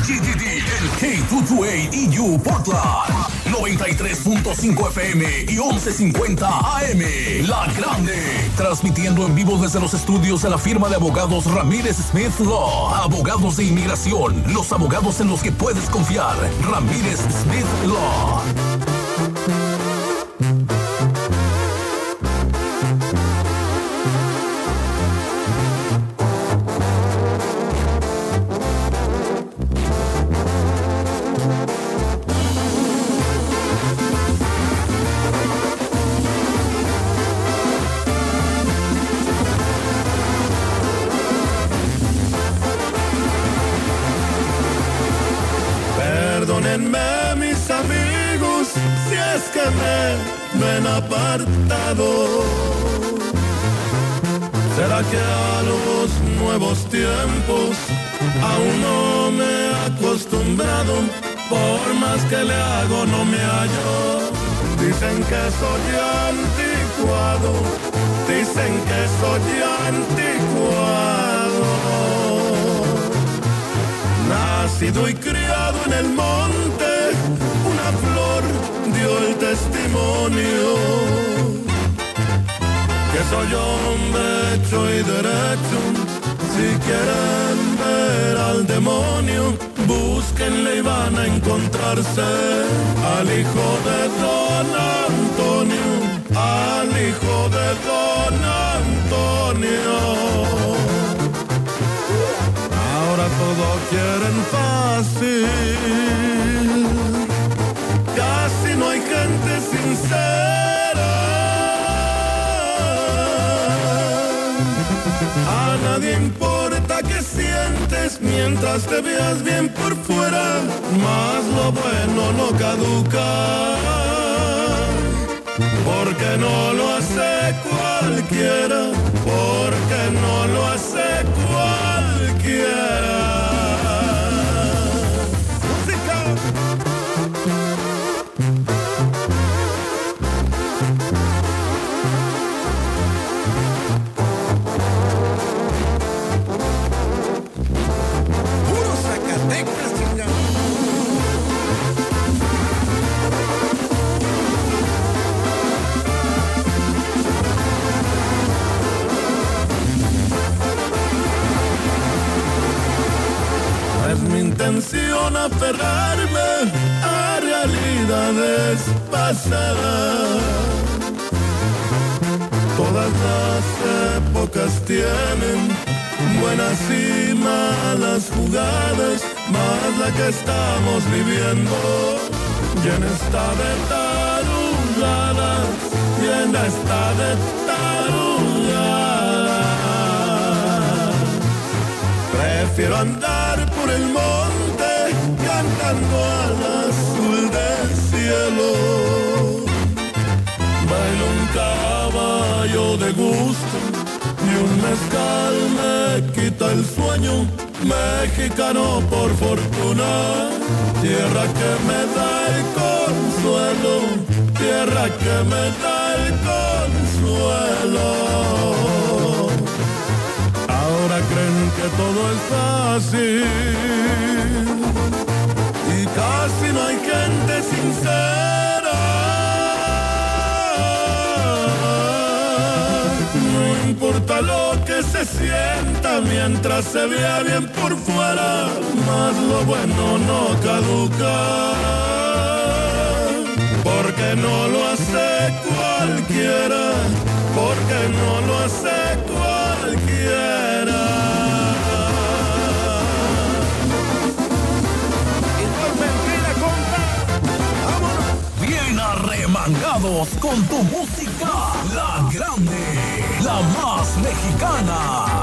El K228EU Portland, 93.5 FM y 1150 AM. La Grande, transmitiendo en vivo desde los estudios de la firma de abogados Ramírez Smith Law. Abogados de inmigración, los abogados en los que puedes confiar. Ramírez Smith Law. Perdónenme mis amigos si es que me han apartado. ¿Será que a los nuevos tiempos aún no me he acostumbrado? Por más que le hago no me hallo. Dicen que soy anticuado, dicen que soy anticuado. Nacido y criado en el monte, una flor dio el testimonio que soy hombre hecho y derecho. Si quieren ver al demonio, búsquenle y van a encontrarse al hijo de Don Antonio, al hijo de Don Antonio. Ahora todo quieren fácil, casi no hay gente sincera. A nadie importa qué sientes mientras te veas bien por fuera, mas lo bueno no caduca, porque no lo hace cualquiera, porque no lo hace cualquiera. Intención aferrarme a realidades pasadas. Todas las épocas tienen buenas y malas jugadas, más la que estamos viviendo llena está de tarugadas, llena está de tarugadas. Prefiero andar por el monte cantando al azul del cielo. Bailo un caballo de gusto y un mezcal me quita el sueño. Mexicano por fortuna, tierra que me da el consuelo, tierra que me da el consuelo. Ahora creen que todo es fácil y casi no hay gente sincera. No importa lo que se sienta mientras se vea bien por fuera, mas lo bueno no caduca, porque no lo hace cualquiera, porque no lo hace cualquiera. Bien arremangados con tu música, La Grande, la más mexicana.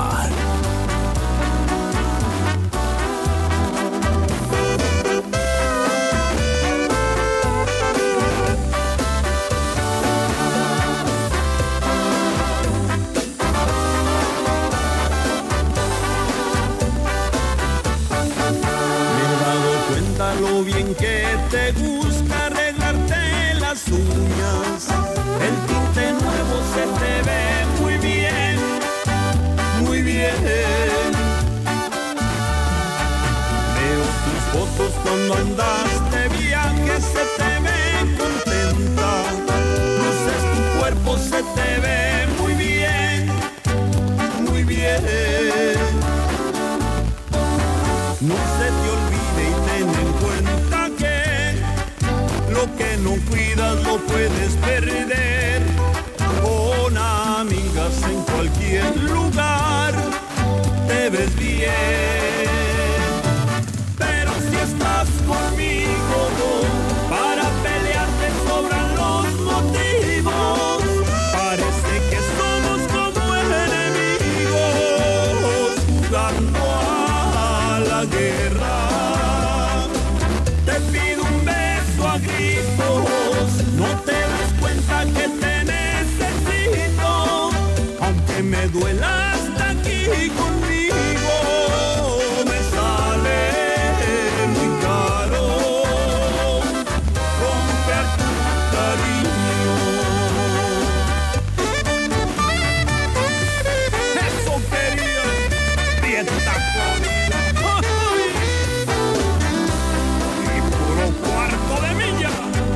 Lo bien que te gusta arreglarte las uñas, el tinte nuevo se te ve muy bien, muy bien. Veo tus fotos cuando andas de viaje se te ve contenta. Luces tu cuerpo, se te ve muy bien, muy bien. No se te olvide y ten en cuenta que lo que no cuidas lo puedes perder. Con amigas en cualquier lugar te ves bien. Pero si estás conmigo, para pelear te sobran los motivos. Parece que somos como enemigos jugando a la guerra. Te pido un beso a gritos, no te das cuenta que te necesito, aunque me duela hasta aquí conmigo, me sale muy caro romper tu cariño. Eso quería, dieta comida y puro cuarto de milla.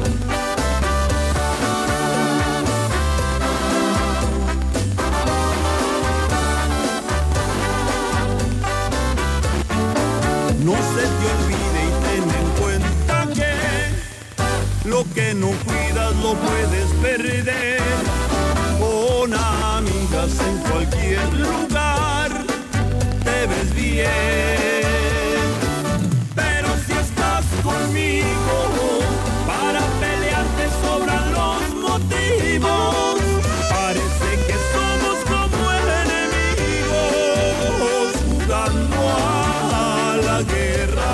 No se te olvide y ten en cuenta que lo que no cuidas lo puedes perder. Con amigas en cualquier lugar te ves bien. Pero si estás conmigo, para pelear te sobran los motivos. Parece que somos como enemigos jugando a la guerra.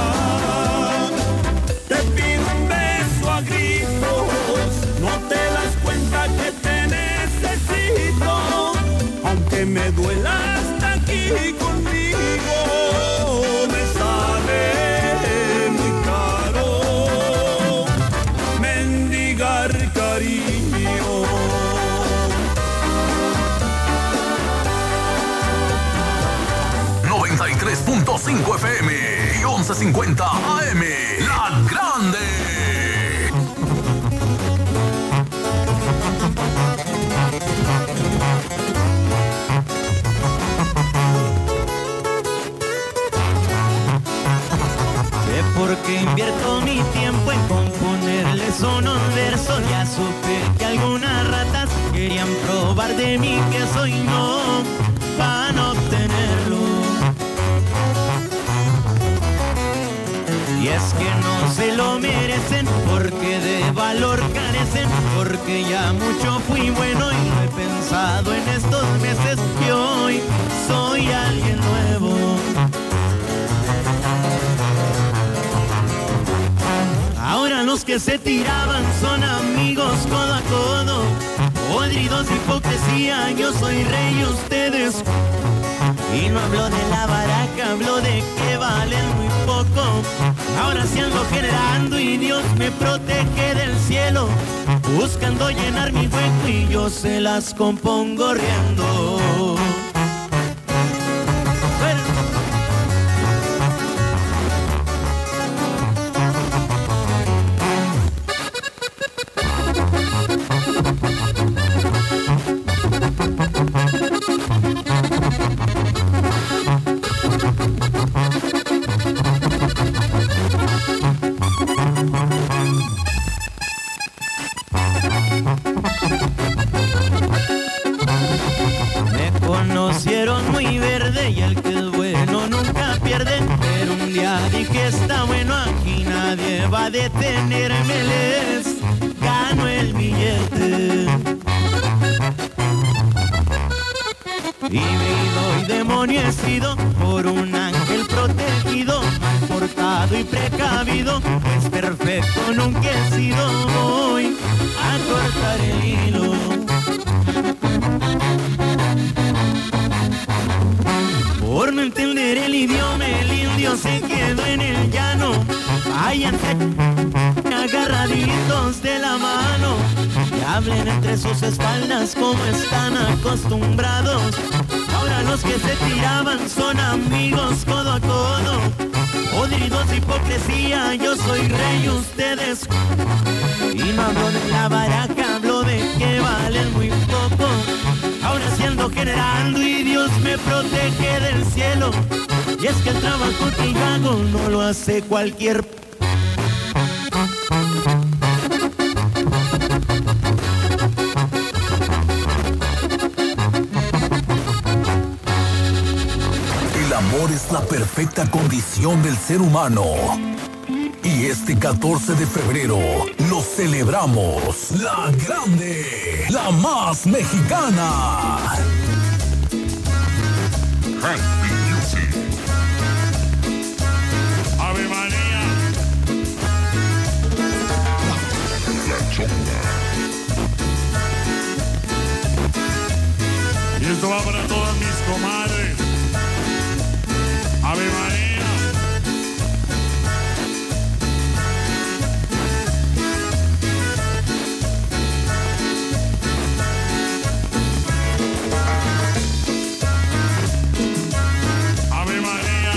Te pido un beso a gritos, no te das cuenta que te necesito, aunque me duela hasta aquí conmigo, me sale muy caro mendigar cariño. 93.5 FM y 1150 AM, La Grande. Sé por qué invierto mi tiempo en componerles unos versos. Ya supe que algunas ratas querían probar de mí que soy no, van a obtenerlo. Y es que no se lo merecen, porque de valor carecen, porque ya mucho fui bueno y no he pensado en estos meses que hoy soy alguien nuevo. Ahora los que se tiraban son amigos codo a codo, podridos de hipocresía, yo soy rey y ustedes. Y no hablo de la baraca, hablo de que valen muy poco. Ahora sí ando generando y Dios me protege del cielo, buscando llenar mi hueco y yo se las compongo riendo. Conocieron muy verde y el que es bueno nunca pierde, pero un día dije está bueno, aquí nadie va a detenerme, les gano el billete. Híbrido y demonio he sido por un ángel protegido, portado y precavido, es perfecto nunca he sido, voy a cortar el hilo. Por no entender el idioma, el indio se quedó en el llano. Váyanse agarraditos de la mano y hablen entre sus espaldas como están acostumbrados. Ahora los que se tiraban son amigos codo a codo, podridos de hipocresía, yo soy rey, ustedes. Y no hablo de la baraja, hablo de que valen muy poco. Ahora siendo generando y Dios me protege del cielo. Y es que el trabajo que yo hago no lo hace cualquier. El amor es la perfecta condición del ser humano. Y este 14 de febrero lo celebramos. La grande, la más mexicana. Ave María. Y esto va para todas mis comadres. Ave María. Ave María.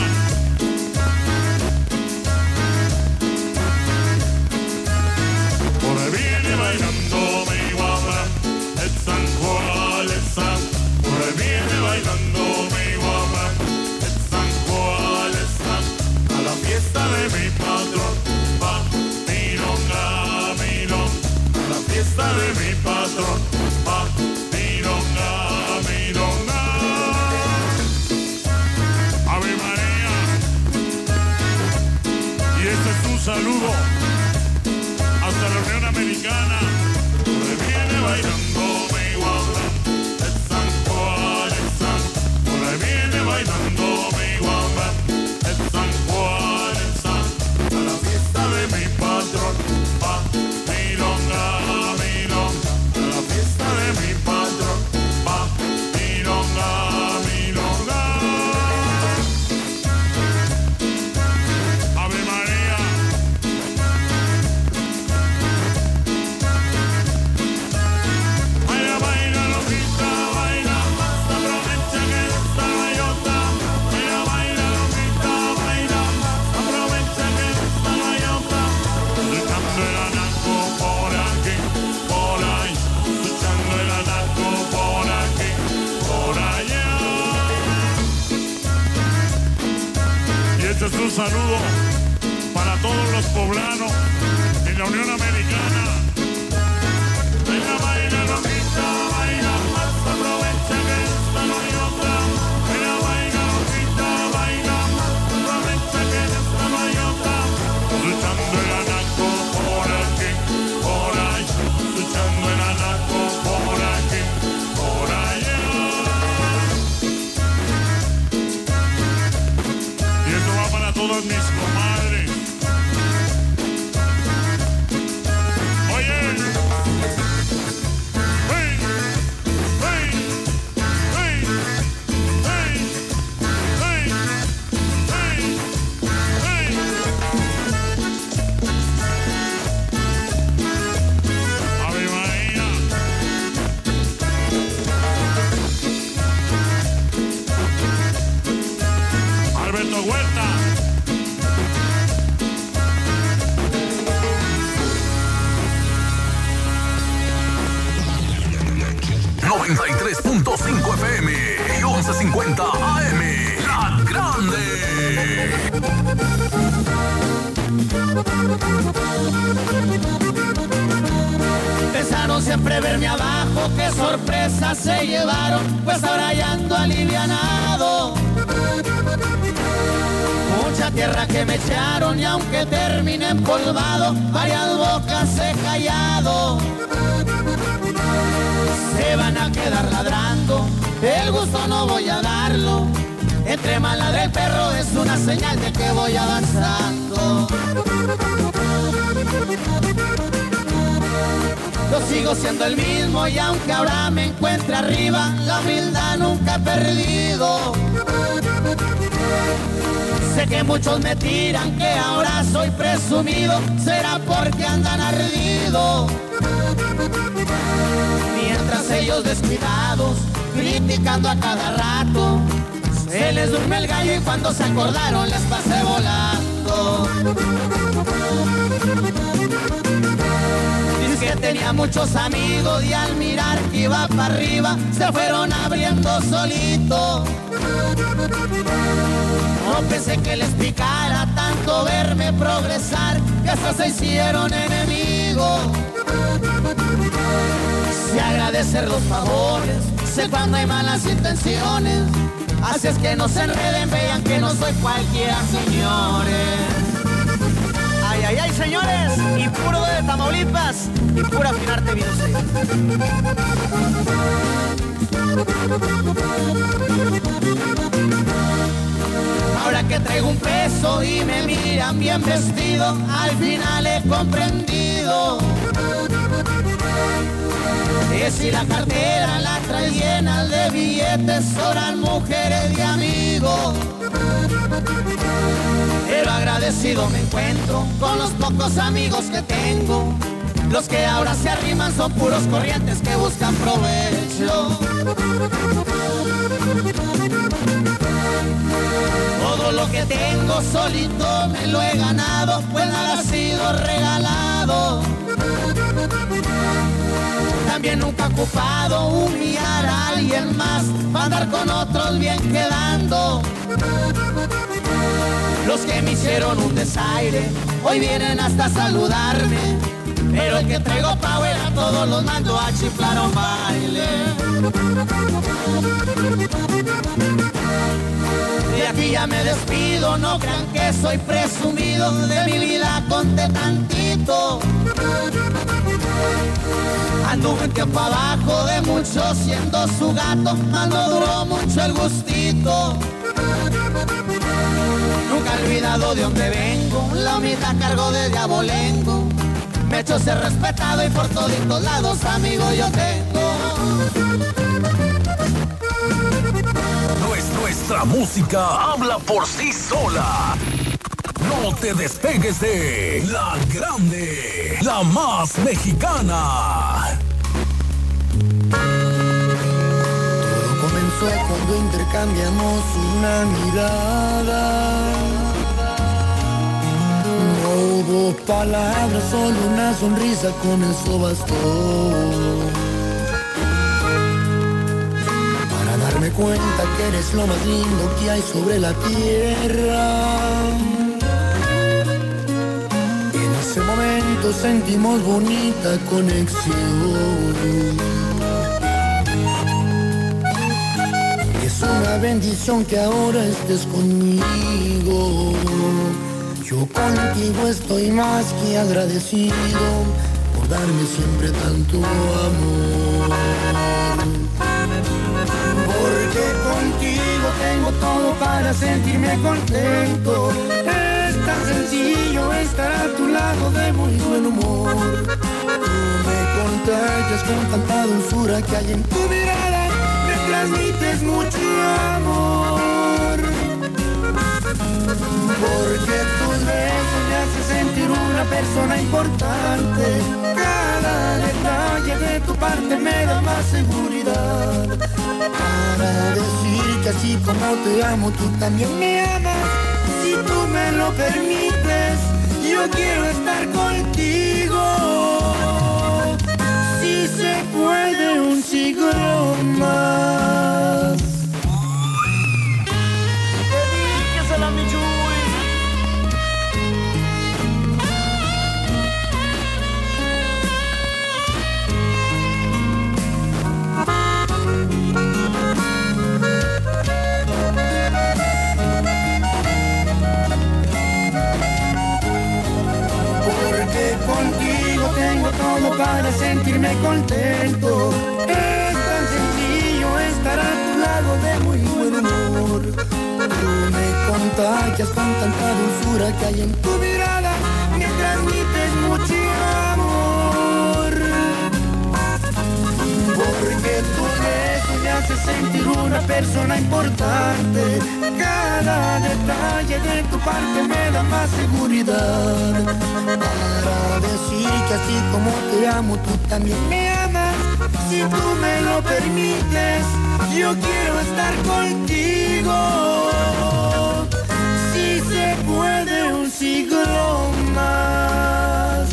Por ahí viene bailando mi guapa, el San Juan, el San. Por ahí viene bailando mi guapa, el San Juan, el San. A la fiesta de mi patrón, va, milonga, milonga. A la fiesta de mi patrón, va, milonga, milonga. Ave María. Y este es un saludo hasta la Unión Americana. Por ahí viene bailando mi guapa, el San Juan, el San. Por ahí viene bailando mi guapa, el San Juan, el San. A la fiesta de mi patrón, va, milonga, milonga. A la fiesta de mi patrón, va, milonga, milonga. Ave María. Baila, baila, loquita, baila, aprovecha que esta gallota. Baila, baila, loquita, baila, aprovecha que esta gallota. Luchando el anaco por aquí, por ahí, luchando el anaco por aquí, por allá. Y este es un saludo para todos los poblanos en la Unión Americana. Baila, baila, loquita, baila, más aprovecha que esta no hay otra. Baila, baila, loquita, baila, más aprovecha que esta no hay otra. Luchando el anaco por aquí, por ahí, luchando el anaco por aquí, por allá. Y esto va para todas mis comadres. Oye. Hey, hey, hey, hey, hey, hey, hey. Ave María. Alberto Huerta. 93.5 FM y 1150 AM. La grande. Pensaron siempre verme abajo, qué sorpresa se llevaron, pues ahora ya ando alivianado. Mucha tierra que me echaron y aunque termine empolvado, varias bocas he callado. Se van a quedar ladrando, el gusto no voy a darlo. Entre más ladra el perro es una señal de que voy avanzando. Yo sigo siendo el mismo y aunque ahora me encuentre arriba, la humildad nunca he perdido. Sé que muchos me tiran que ahora soy presumido, será porque andan ardidos. Mientras ellos descuidados, criticando a cada rato, Se les durmió el gallo y cuando se acordaron les pasé volando. Dice que tenía muchos amigos y al mirar que iba para arriba se fueron abriendo solito. No pensé que les picara tanto verme progresar, que hasta se hicieron enemigos. Sé agradecer los favores, sé cuando hay malas intenciones. Así es que no se enreden, vean que no soy cualquiera, señores. Ay, ay, ay, señores, y puro de Tamaulipas, y pura afinarte bien usted. Ahora que traigo un peso y me miran bien vestido, al final he comprendido que si la cartera la trae llena de billetes, sobran mujeres de amigos. Pero agradecido me encuentro con los pocos amigos que tengo. Los que ahora se arriman son puros corrientes que buscan provecho. Todo lo que tengo solito me lo he ganado, pues nada ha sido regalado. También nunca he ocupado humillar a alguien más, para andar con otros bien quedando. Los que me hicieron un desaire, hoy vienen hasta saludarme. Pero el que traigo power a todos los mando a chiflar un baile. De aquí ya me despido, no crean que soy presumido, de mi vida conté tantito. Anduve un tiempo abajo de muchos siendo su gato, mas no duró mucho el gustito. Nunca he olvidado de donde vengo, la humildad cargo desde abolengo. Me he hecho ser respetado y por toditos lados amigos yo tengo. Nuestra música habla por sí sola. No te despegues de La Grande, la más mexicana. Todo comenzó cuando intercambiamos una mirada. No hubo palabras, solo una sonrisa, con eso bastó para darme cuenta que eres lo más lindo que hay sobre la tierra. En ese momento sentimos bonita conexión. Es una bendición que ahora estés conmigo. Yo contigo estoy más que agradecido por darme siempre tanto amor. Porque contigo tengo todo para sentirme contento. Es tan sencillo estar a tu lado de muy buen humor. Tú me contagias con tanta dulzura que hay en tu mirada. Me transmites mucho amor. Porque tus besos me hacen sentir una persona importante. Cada detalle de tu parte me da más seguridad para decir que así como te amo, tú también me amas. Si tú me lo permites, yo quiero estar contigo. Si se puede, un siglo más. Dedíquesela, mi Chuy. Contigo tengo todo para sentirme contento. Es tan sencillo estar a tu lado de muy buen humor. Tú me contagias con tanta dulzura que hay en tu mirada. Me transmites mucho amor. Porque tu beso me hace sentir una persona importante. Cada detalle de tu parte me da más seguridad para decir que así como te amo, tú también me amas. Si tú me lo permites, Yo quiero estar contigo, si se puede un siglo más.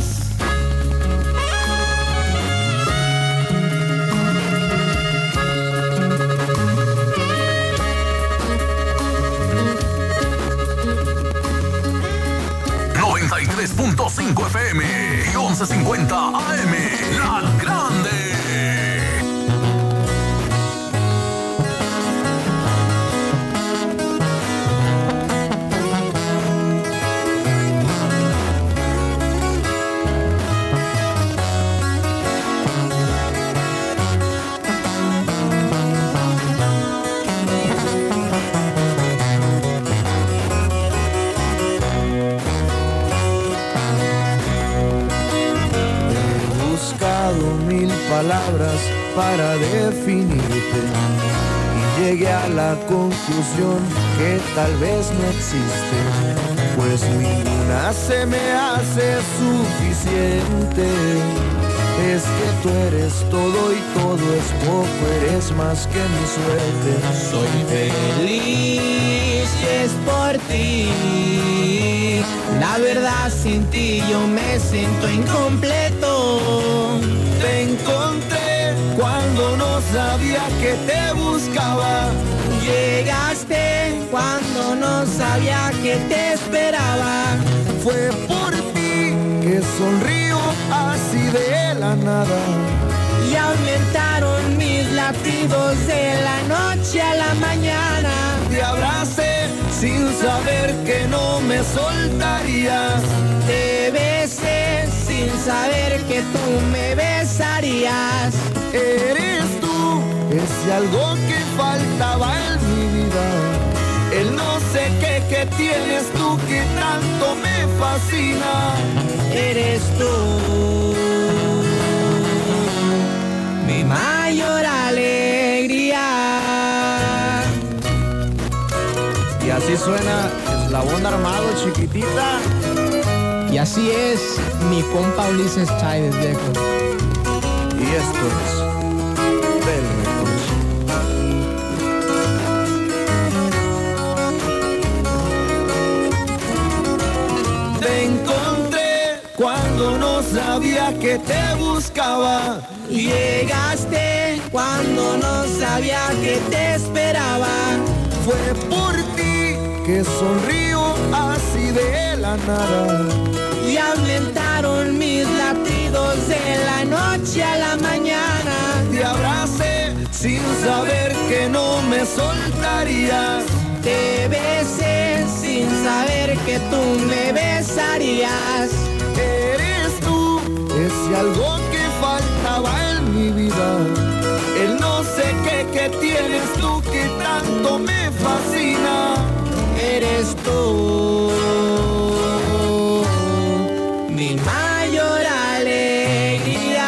.5 FM y 1150 AM, La Grande. Mil palabras para definirte y llegué a la conclusión que tal vez no existe, pues ninguna se me hace suficiente. Es que tú eres todo y todo es poco, eres más que mi suerte. Soy feliz y es por ti. La verdad, sin ti yo me siento incompleto. Te encontré cuando no sabía que te buscaba. Llegaste cuando no sabía que te esperaba. Fue por ti que sonrío así de la nada. Y aumentaron mis latidos de la noche a la mañana. Te abracé sin saber que no me soltarías. Te besé sin saber que tú me besarías. Eres tú, ese algo que faltaba en mi vida. El no sé qué que tienes tú que tanto me fascina. Eres tú, mi mayor alegría. Y así suena Eslabón Armado, Chiquitita. Y así es mi compa Ulises Chávez, viejo. Y esto es Bell Records. Te encontré cuando no sabía que te buscaba. Llegaste cuando no sabía que te esperaba. Fue por ti que sonrío así de la nada. Y aumentaron mis latidos de la noche a la mañana. Te abracé sin saber que no me soltarías. Te besé sin saber que tú me besarías. Eres tú, ese algo que faltaba en mi vida. El no sé qué que tienes tú que tanto me fascina. Eres tú, mi mayor alegría.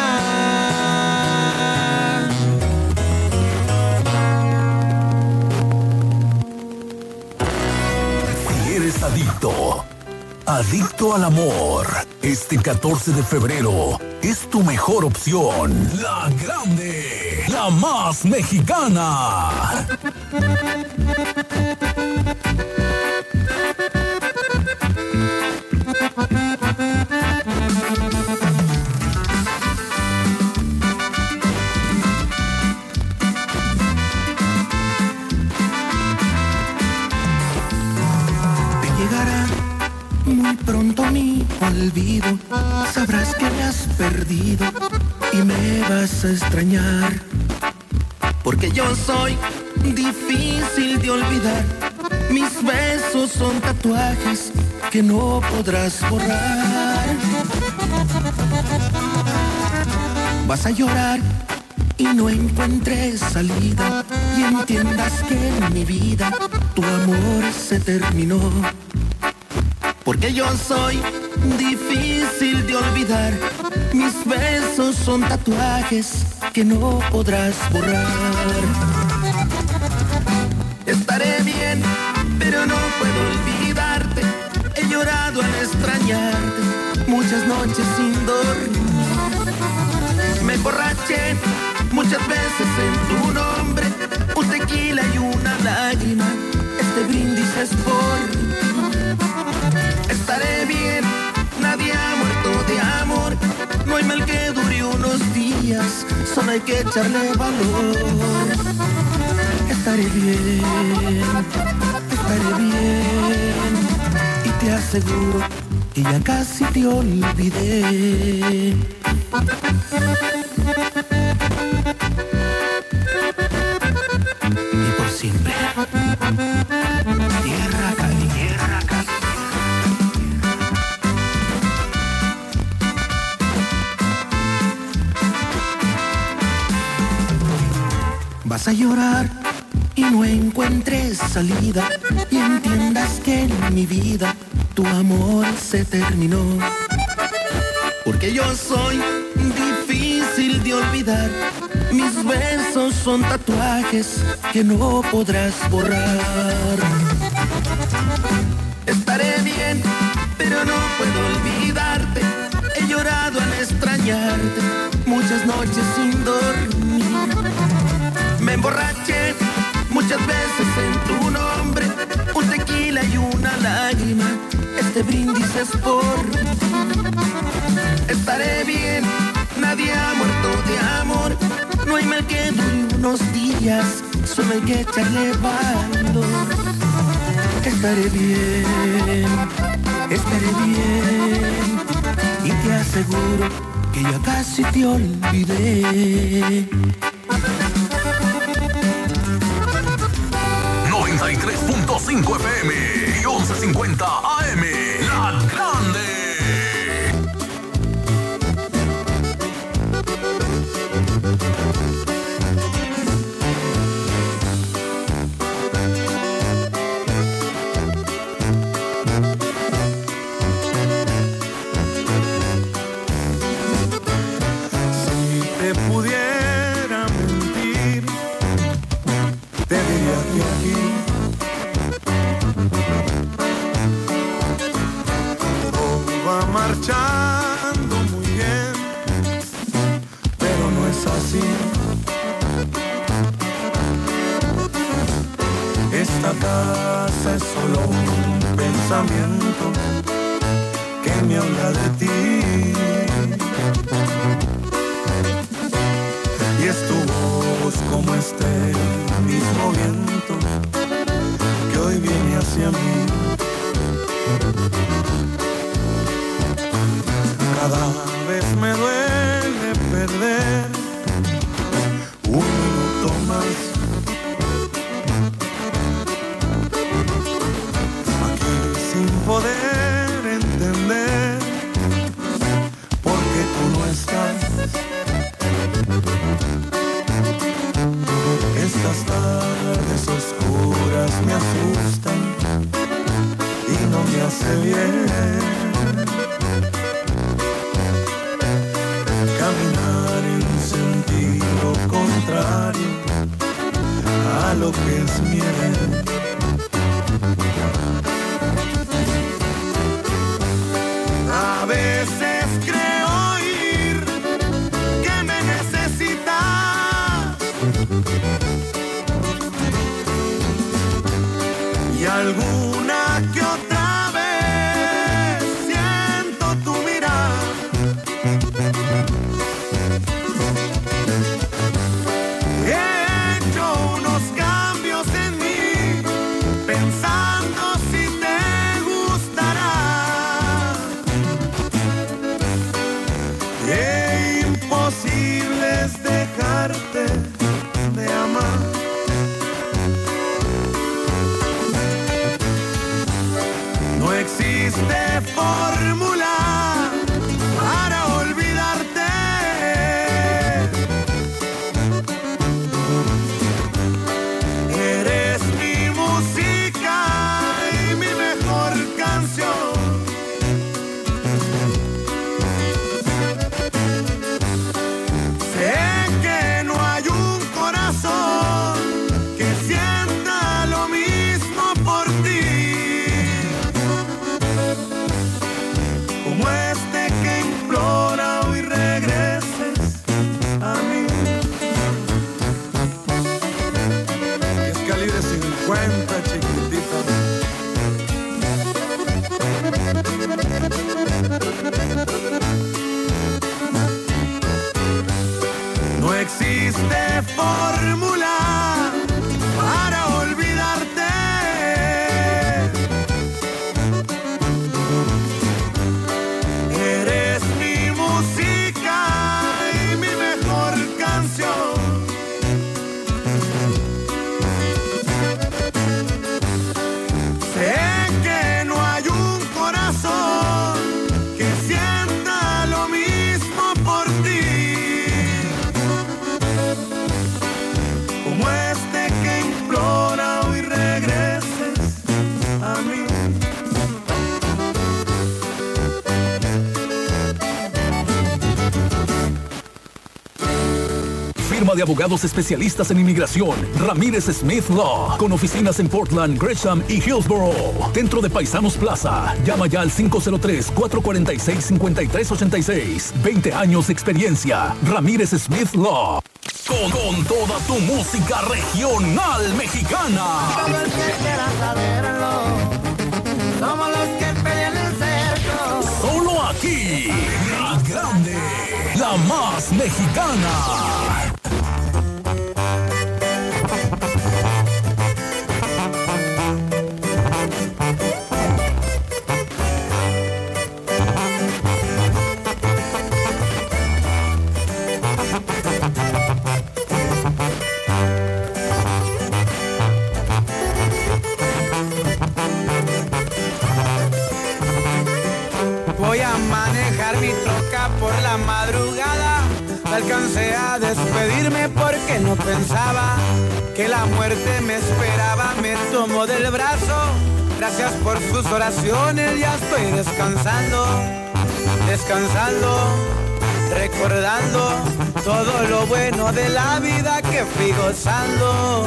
Si eres adicto al amor, este 14 de febrero es tu mejor opción. La Grande, la más mexicana. Muy pronto mi olvido, sabrás que me has perdido y me vas a extrañar, porque yo soy difícil de olvidar. Mis besos son tatuajes que no podrás borrar. Vas a llorar y no encuentres salida, y entiendas que en mi vida tu amor se terminó. Porque yo soy difícil de olvidar. Mis besos son tatuajes que no podrás borrar. Estaré bien, pero no puedo olvidarte. He llorado al extrañarte, muchas noches sin dormir. Me emborraché muchas veces en tu nombre, un tequila y una lágrima, este brindis es por ti. Estaré bien, nadie ha muerto de amor, no hay mal que dure unos días, solo hay que echarle valor. Estaré bien, y te aseguro que ya casi te olvidé. Y por siempre, tierra caliente, tierra caliente. Vas a llorar y no encuentres salida y entiendas que en mi vida tu amor se terminó. Porque yo soy difícil de olvidar, mis besos son tatuajes que no podrás borrar. Estaré bien, pero no puedo olvidarte, he llorado al extrañarte, muchas noches sin dormir. Me emborraché muchas veces en tu nombre, un tequila y una lágrima, este brindis es por ti. Estaré bien, nadie ha muerto de amor, no hay mal que dure unos días, solo hay que echarle valor. Estaré bien, y te aseguro que ya casi te olvidé. 93.5 FM y 1150 AM, La Grande. Si te pudiera mentir, te diría que aquí marchando muy bien, pero no es así. Esta casa es solo un pensamiento que me habla de ti. Y es tu voz como este mismo viento que hoy viene hacia mí. Cada vez me duele perder un minuto más. Aquí sin poder entender por qué tú no estás. Estas tardes oscuras me asustan y no me hace bien. Caminar en sentido contrario a lo que es mi herencia. A veces creo oír que me necesitas y alguna que otra vez siento tu mirada. He hecho unos cambios en mí, pensando si te gustará. Imposible es dejarte de amar. No existe fórmula para olvidarte. Eres mi música y mi mejor canción. Sé que no hay un corazón que sienta lo mismo por ti. existe fórmula para olvidarte. Eres mi música y mi mejor canción. Sé que no hay un corazón que sienta lo mismo por ti, como este que implora hoy regreses a mí. Firma de abogados especialistas en inmigración, Ramírez Smith Law, con oficinas en Portland, Gresham y Hillsborough. Dentro de Paisanos Plaza. Llama ya al 503-446-5386. 20 años de experiencia. Ramírez Smith Law. Con toda tu música regional mexicana. Todo el que quiera saberlo, somos los que pelean el cerco. Solo aquí, la grande, la más mexicana. Voy a manejar mi troca por la madrugada. Alcancé a despedirme porque no pensaba que la muerte me esperaba. Me tomó del brazo, gracias por sus oraciones. Ya estoy descansando, recordando todo lo bueno de la vida que fui gozando.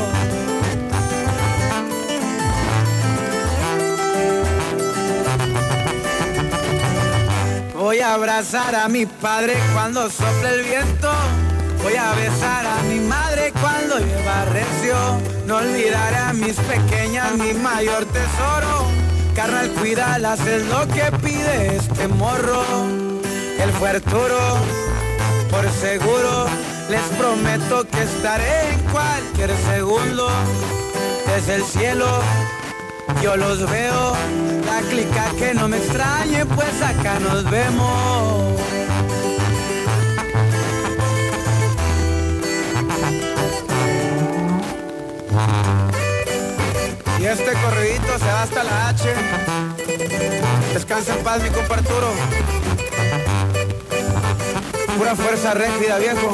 Voy a abrazar a mi padre cuando sople el viento. Voy a besar a mi madre cuando llueva recio. No olvidaré a mis pequeñas, mi mayor tesoro. Carnal, cuídalas, es lo que pide este morro. Él fue Arturo, por seguro. Les prometo que estaré en cualquier segundo. Desde el cielo yo los veo. La clica que no me extrañe, pues acá nos vemos. Y este corridito se va hasta la H. Descansa en paz, mi compa Arturo. Pura fuerza rígida, viejo.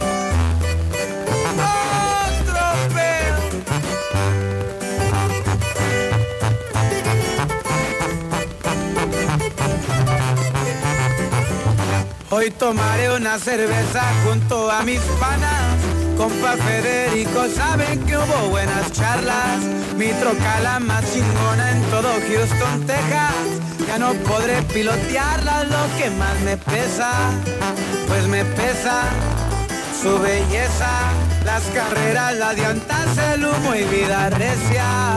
Hoy tomaré una cerveza junto a mis panas. Compa Federico, saben que hubo buenas charlas. Mi troca la más chingona en todo Houston, Texas. Ya no podré pilotearla, lo que más me pesa, pues me pesa su belleza. Las carreras, la diantas, el humo y vida recia.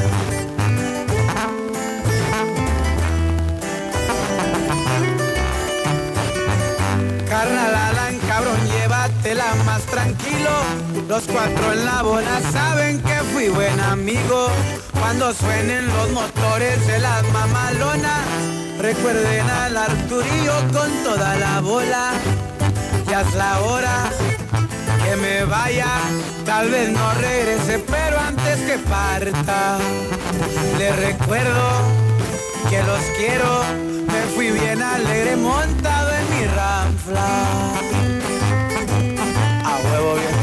Carnal Alan, cabrón, llévatela más tranquilo. Los cuatro en la bola saben que fui buen amigo. Cuando suenen los motores de las mamalonas, recuerden al Arturillo con toda la bola. Ya es la hora que me vaya, tal vez no regrese, pero antes que parta, les recuerdo que los quiero. Me fui bien alegre montado en mi ranfla. A huevo bien.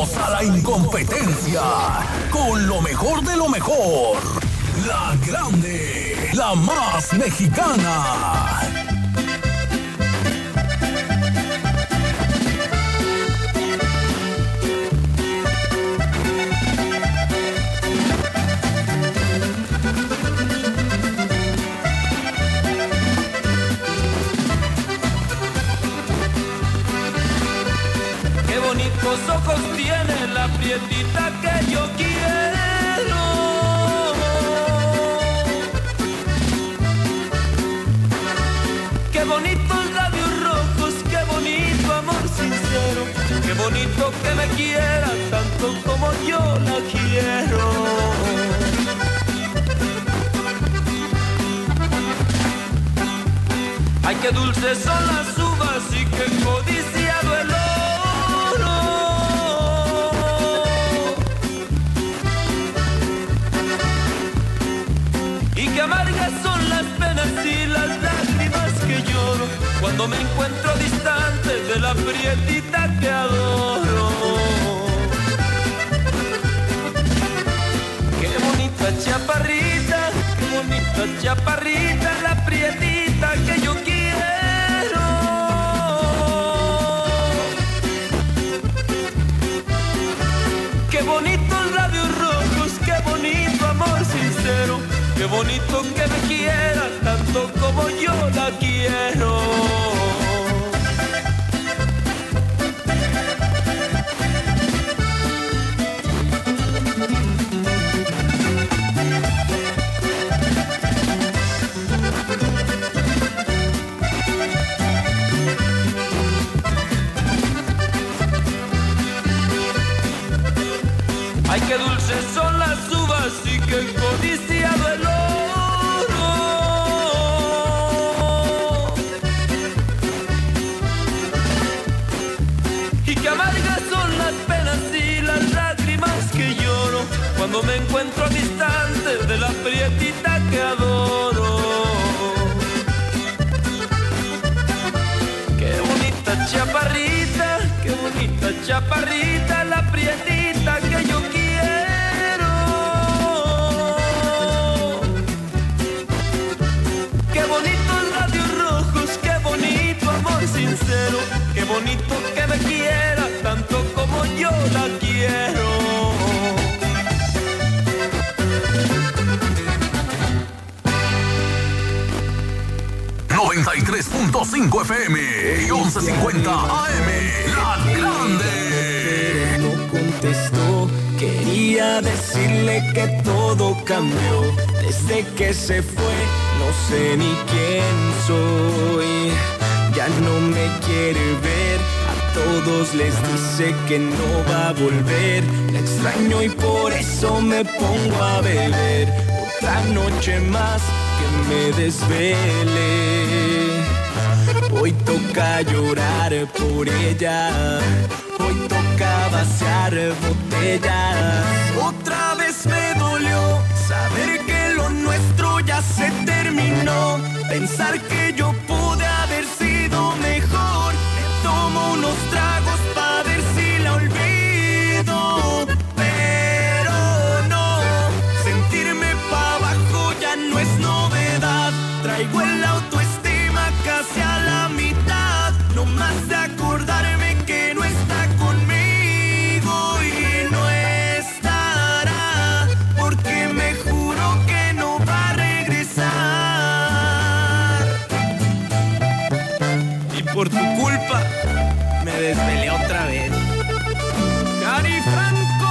Volvemos a la incompetencia con lo mejor de lo mejor. La grande, la más mexicana. Qué bonitos ojos tiene la prietita que yo quiero. Qué bonitos labios rojos, qué bonito amor sincero. Qué bonito que me quiera tanto como yo la quiero. Ay, qué dulces son las uvas y qué codiciado el oro. Y qué amargas son las penas y las lágrimas que lloro cuando me encuentro distante de la prietita que adoro. Qué bonita chaparrita, la prietita que yo quiero. Qué bonitos labios rojos, qué bonito amor sincero. Qué bonito que me quiera tanto como yo la quiero. Ay, qué dulces son las uvas y qué codiciado el oro. Y qué amargas son las penas y las lágrimas que lloro cuando me encuentro distante de la prietita que adoro. Qué bonita chaparrita, la prietita que yo quiero. Qué bonitos labios rojos, qué bonito amor sincero. Qué bonito que me quiera tanto como yo la quiero. 93.5 FM y 1150 AM. La grande. No contestó, quería decirle que todo cambió desde que se fue. No sé ni quién soy, ya no me quiere ver. A todos les dice que no va a volver. La extraño y por eso me pongo a beber. Otra noche más que me desvele. Hoy toca llorar por ella, hoy toca vaciar botellas. Otra vez me dolió saber que lo nuestro ya se terminó. Pensar que yo pude haber sido mejor. Me tomo unos tragos para ver si la olvido. Pero no, sentirme pa' abajo ya no es novedad. Traigo el autoestima casi a la mitad. No más de acordarme que no está conmigo y no estará, porque me juro que no va a regresar. Y por tu culpa me desvelé otra vez. Cari Franco.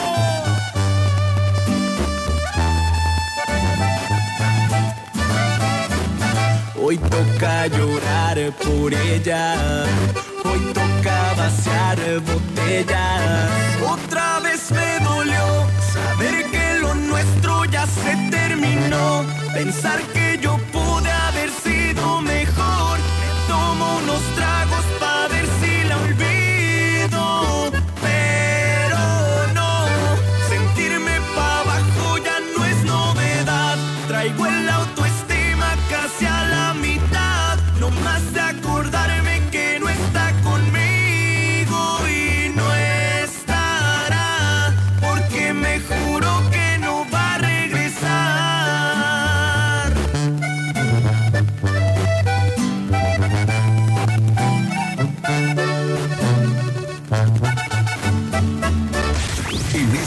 Hoy toca llorar por ella, hoy toca vaciar botellas. Otra vez me dolió saber que lo nuestro ya se terminó. Pensar que yo pude haber sido mejor. Me tomo unos tragos para ver si la olvido. Pero no, sentirme pa' abajo ya no es novedad. Traigo el autoestima casi a la mitad. No más de acordarme que no está conmigo y no está.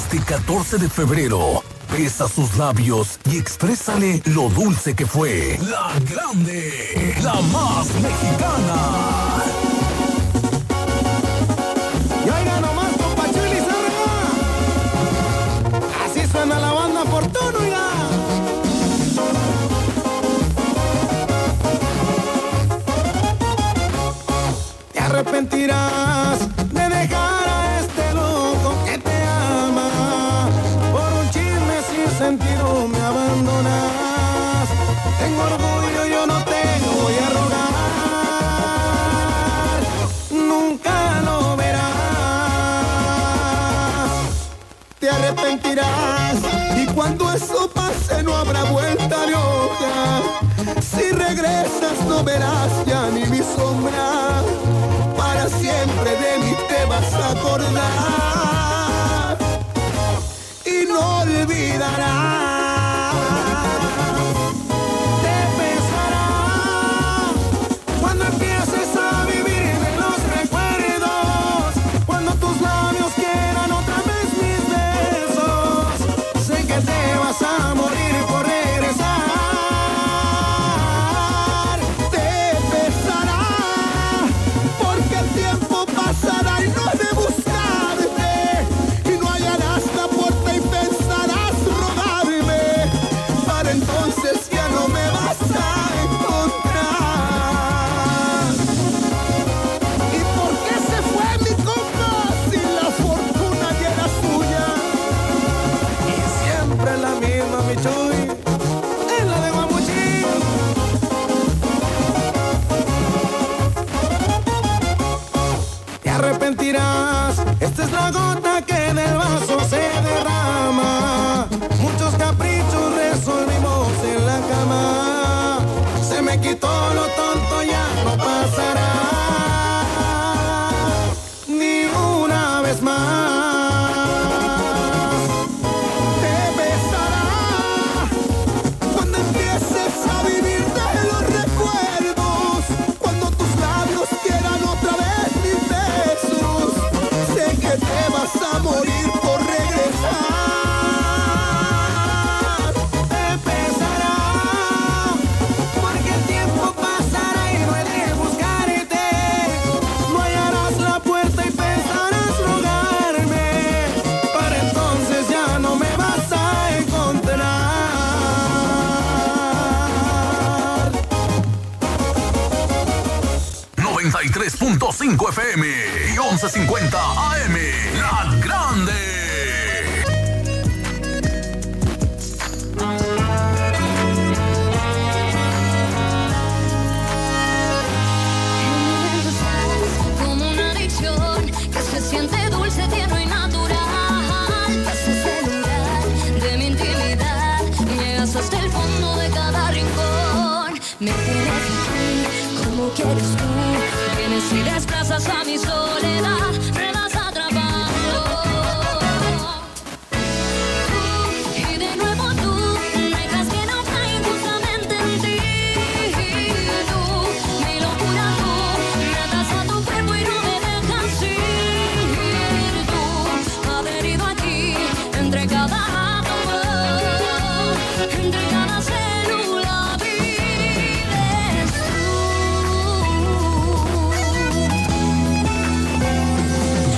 Este 14 de febrero, besa sus labios y exprésale lo dulce que fue. La Grande, la más mexicana. Y oiga nomás, compa Chuli Zárraga. Así suena la banda Fortuna, oiga. Te arrepentirás de dejar a este loco que te ama. Por un chisme sin sentido me abandonas. Tengo orgullo, yo no te voy a rogar. Nunca lo verás. Te arrepentirás y cuando eso pase no habrá vuelta de hoja. Si regresas no verás ya ni mi sombra. Para siempre de mí te vas a acordar y no olvidarás. Te pesará cuando empieces a vivir de los recuerdos, cuando tus labios quieran otra vez mis besos. Sé que te vas a morir por regresar. Pasará y no he de buscarte, y no hallarás la puerta y pensarás rogarme. Para entonces ya no me vas a encontrar. ¿Y por qué se fue mi compa si la fortuna ya era suya? Y siempre la misma mi Chuy, es la de Guamuchín. Te arrepentirás, esta es la gota que del vaso se derrama. Muchos caprichos resolvimos en la cama. Se me quitó lo tonto, ya no pasará ni una vez más. Te besará cuando empieces a vivir de los recuerdos, cuando tus labios quieran otra vez mis besos. Sé que te vas a morir por regresar. Te pesará porque el tiempo pasará y no he de buscarte. No hallarás la puerta y pensarás rogarme. Para entonces ya no me vas a encontrar. 93.5 FM y 1150 AM. La Grande. Como una adicción que se siente dulce, tierno y natural. Casi celular de mi intimidad. Llegas hasta el fondo de cada rincón. Me tienes aquí como quieres tú. Vienes y desplazas a mi soledad. Me vas atrapando. Y de nuevo tú dejas que naufrague injustamente en ti. Tú, mi locura tú, me atas a tu cuerpo y no me dejas ir. Tú, adherido aquí, entre cada átomo, entre cada célula vives tú.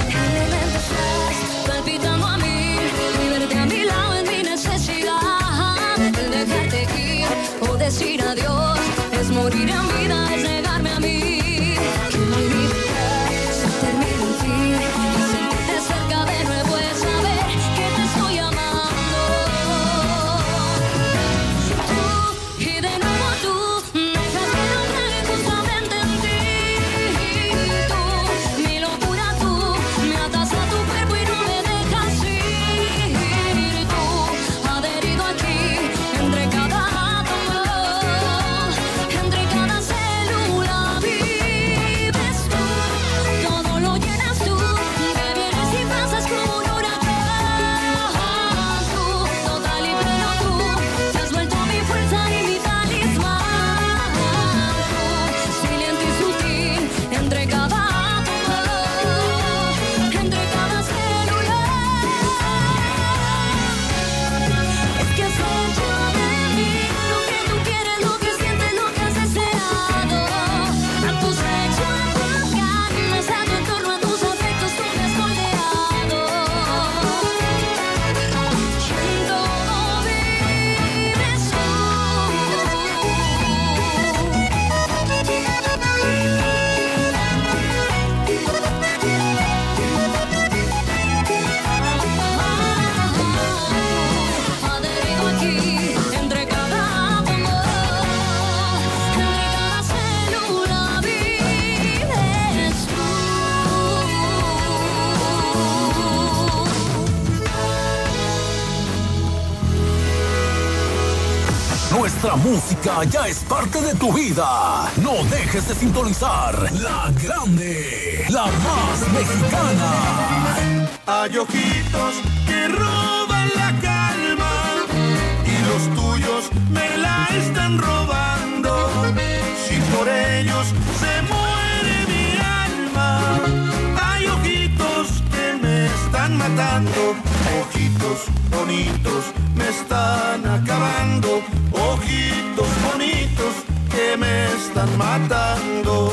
Nuestra música ya es parte de tu vida. No dejes de sintonizar La Grande, la más mexicana. Hay ojitos que roban la calma y los tuyos me la están robando. Si por ellos se muere mi alma, hay ojitos que me están matando. Ojitos bonitos me están acabando. Ojitos bonitos que me están matando.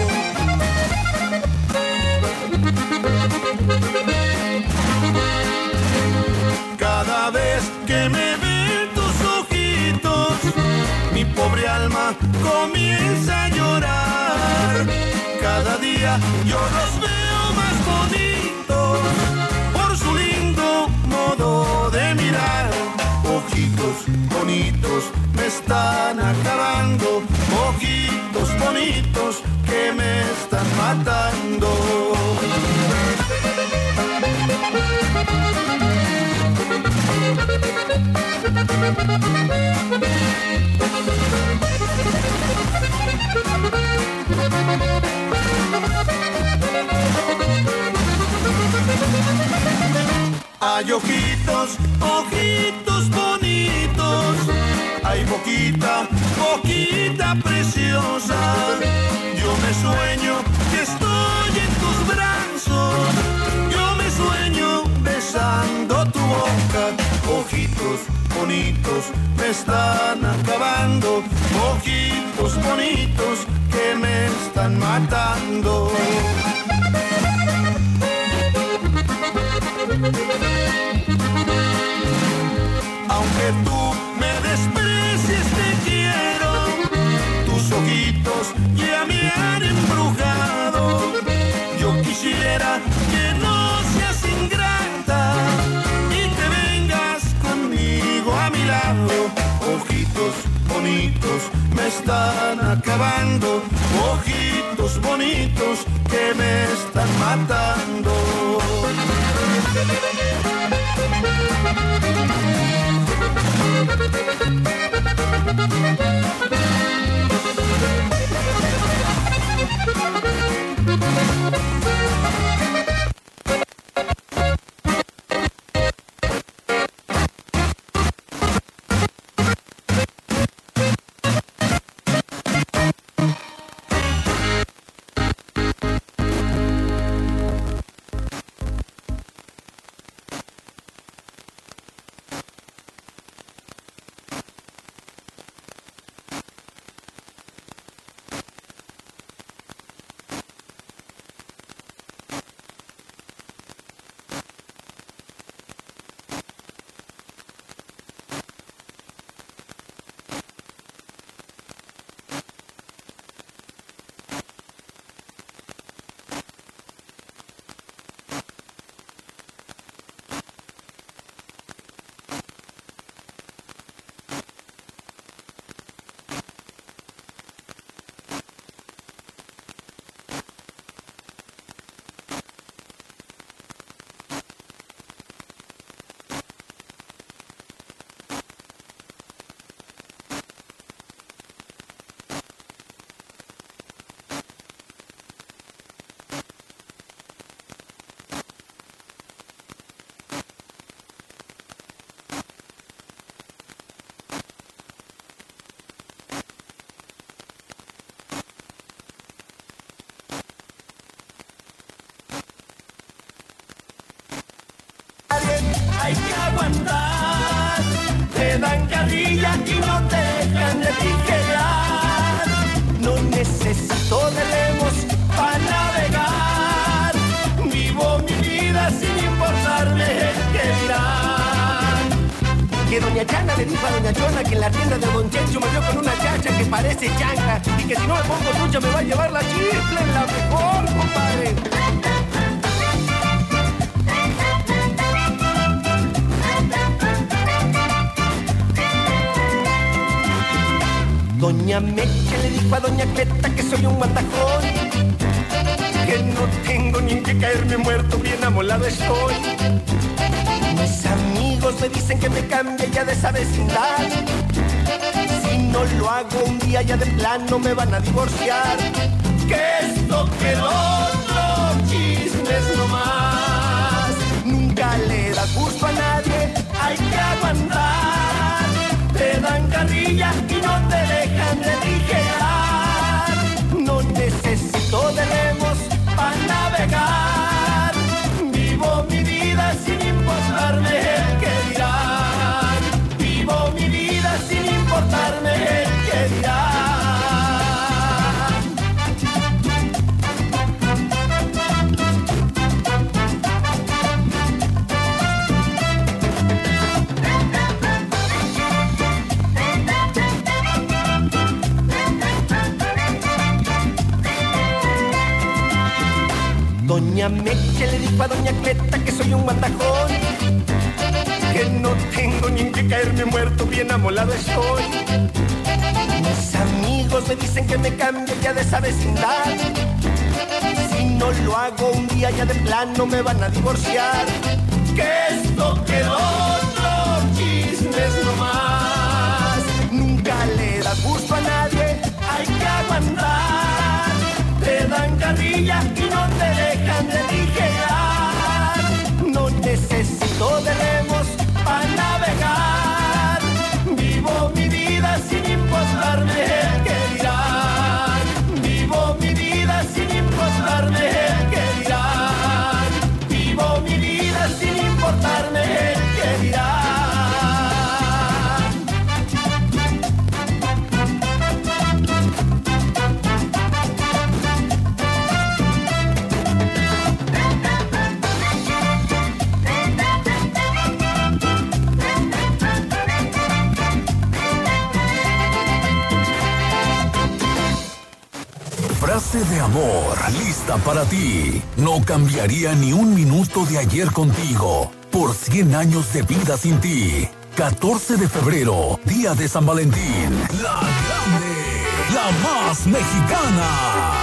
Cada vez que me ven tus ojitos, mi pobre alma comienza a llorar. Cada día yo los veo más bonitos por su lindo modo de mirar. Ojitos bonitos me están acabando. Ojitos bonitos que me están matando. Hay ojitos, ojitos bonitos, hay boquita, boquita preciosa. Yo me sueño que estoy en tus brazos, yo me sueño besando tu boca. Ojitos bonitos me están acabando. Ojitos bonitos que me están matando. Aunque tú me desprecies, te quiero. Tus ojitos ya me han embrujado. Yo quisiera que no seas ingrata y te vengas conmigo a mi lado. Ojitos bonitos me están acabando. Ojitos bonitos que me están matando. Hay que aguantar, te dan carrilla y no te dejan de tijerar. No necesito de remos para navegar, vivo mi vida sin importarme el que dirán. Que doña Chana le dijo a doña Chona que en la tienda de don Chencho me vio con una chacha que parece changa y que si no me pongo trucha me va a llevar la chifle, la mejor, compadre. Doña Meche le dijo a doña Cleta que soy un matajón, que no tengo ni un que caerme muerto, bien amolado estoy. Mis amigos me dicen que me cambie ya de esa vecindad. Si no lo hago un día ya de plano me van a divorciar. Que esto que lo otro, chismes nomás. Nunca le da gusto a nadie, hay que aguantar. Te dan carrilla y no te dejan de tijear. No necesito de remos para navegar. Vivo mi vida sin importarme el que dirán. Vivo mi vida sin importarme el que dirán. Doña Meche le dijo a Doña Cleta que soy un mandajón, que no tengo ni en qué caerme muerto, bien amolado estoy. Mis amigos me dicen que me cambie ya de esa vecindad. Si no lo hago un día ya de plano me van a divorciar. Que esto que lo otro, chismes nomás. Nunca le da gusto a nadie, hay que aguantar. Te dan carrilla y no te dejan de tijear. No necesito de remos para navegar. Vivo mi vida sin importarme el que dirán. Vivo mi vida sin importarme el que dirán. Vivo mi vida sin importarme el que dirán. Frase de amor, lista para ti. No cambiaría ni un minuto de ayer contigo. Por 100 años de vida sin ti. 14 de febrero, día de San Valentín. La grande, la más mexicana.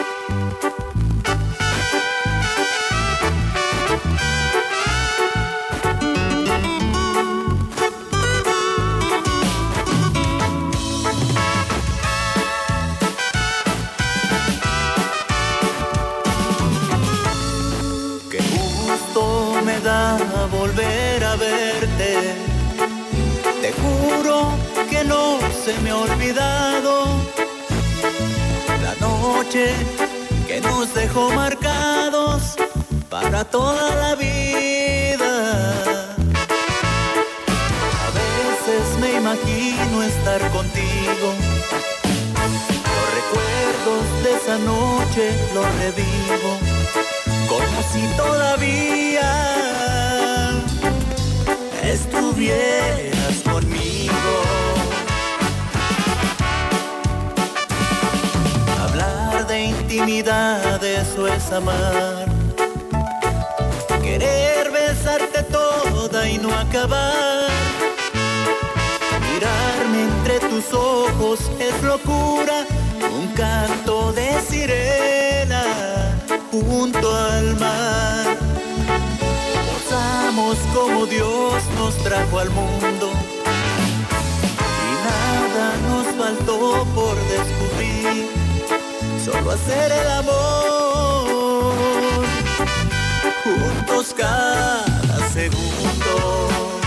Volver a verte, te juro que no se me ha olvidado la noche que nos dejó marcados para toda la vida. A veces me imagino estar contigo, los recuerdos de esa noche los revivo, como si todavía estuvieras conmigo. Hablar de intimidad, eso es amar. Querer besarte toda y no acabar. Mirarme entre tus ojos es locura, un canto de sirena junto al mar. Gozamos como Dios nos trajo al mundo y nada nos faltó por descubrir, solo hacer el amor juntos cada segundo.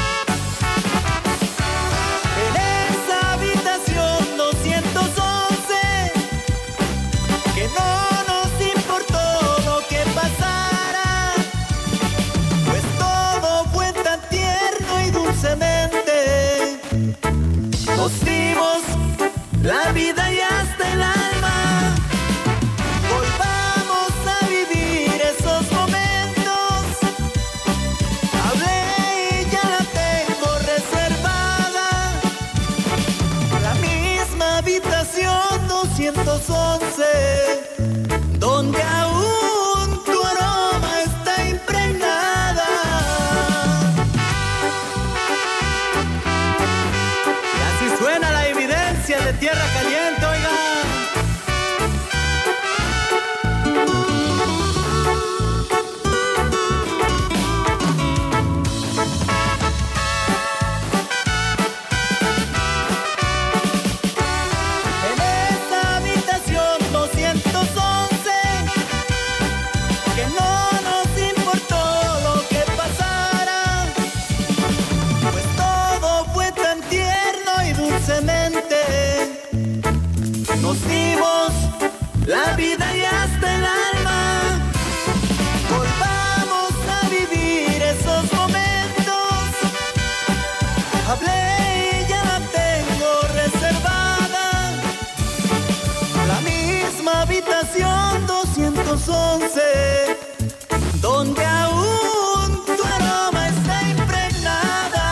En esa habitación 211 que no nos importó lo que pasara, pues todo fue tan tierno y dulcemente. Nos dimos la vida y hasta el alma. Volvamos a la vida y hasta el alma. Volvamos a vivir esos momentos. Hablé y ya la tengo reservada. La misma habitación 211, donde aún tu aroma está impregnada.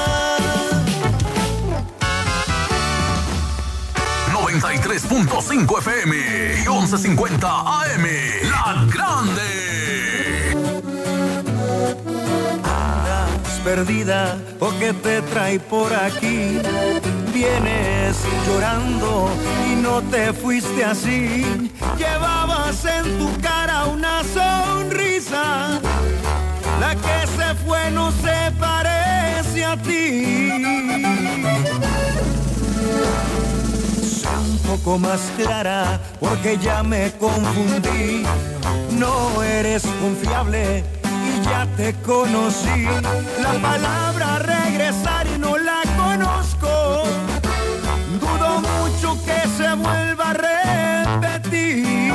93.5 FM y 1150 AM, La Grande. Andas perdida o que te trae por aquí. Vienes llorando y no te fuiste así. Llevabas en tu cara una sonrisa. La que se fue no se parece a ti. Sé un poco más clara porque ya me confundí. No eres confiable y ya te conocí. La palabra regresar y no la conozco. Dudo mucho que se vuelva a repetir.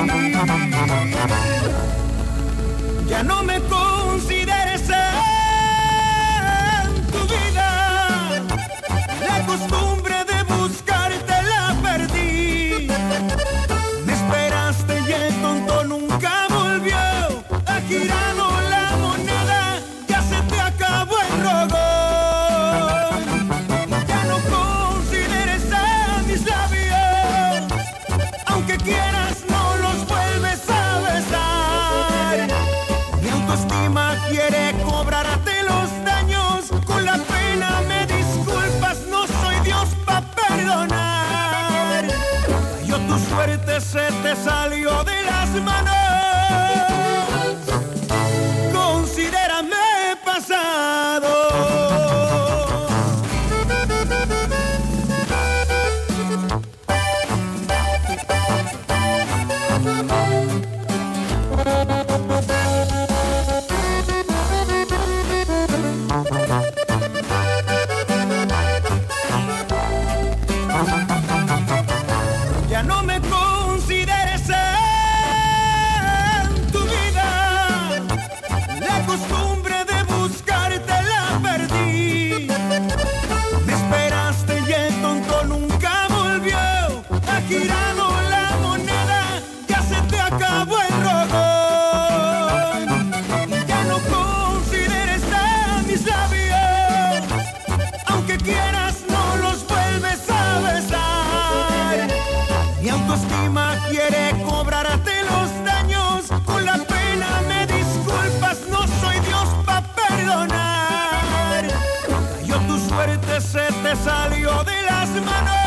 Ya no me consideres en tu vida. La costumbre de buscarte la perdí. Me esperaste y el tonto nunca volvió. Ha girado la moneda, ya se te acabó el rogón. Ya no consideres a mis labios. Aunque quieras no los vuelves a besar. Mi autoestima quiere cobrarte los daños. Con la pena me disculpas, no soy Dios para perdonar. Cayó tu suerte, se te salió de las manos. Considérame pasado. Ya no me consideres en tu vida. La costumbre de buscarte la perdí. Me esperaste y el tonto nunca volvió. Ha girado la moneda, ya se te acabó el rogón. Ya no consideres a mis labios. Aunque quieras no los vuelves a besar. Mi autoestima quiere cobrarte los daños. Con la pena me disculpas, no soy Dios para perdonar. Cayó tu suerte, se te salió de las manos.